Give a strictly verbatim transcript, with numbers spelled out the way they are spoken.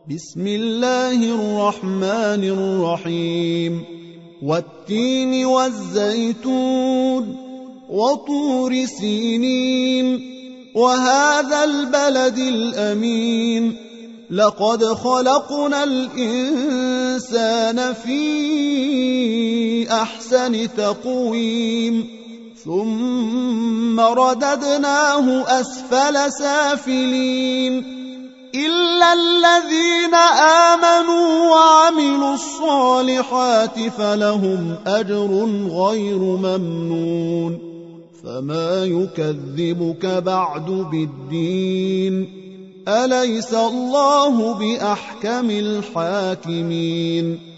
بسم الله الرحمن الرحيم والتين والزيتون وطور سينين وهذا البلد الأمين لقد خلقنا الإنسان في أحسن تقويم ثم رددناه أسفل سافلين إلا الذين آمنوا وعملوا الصالحات فلهم أجر غير ممنون فما يكذبك بعد بالدين أليس الله بأحكم الحاكمين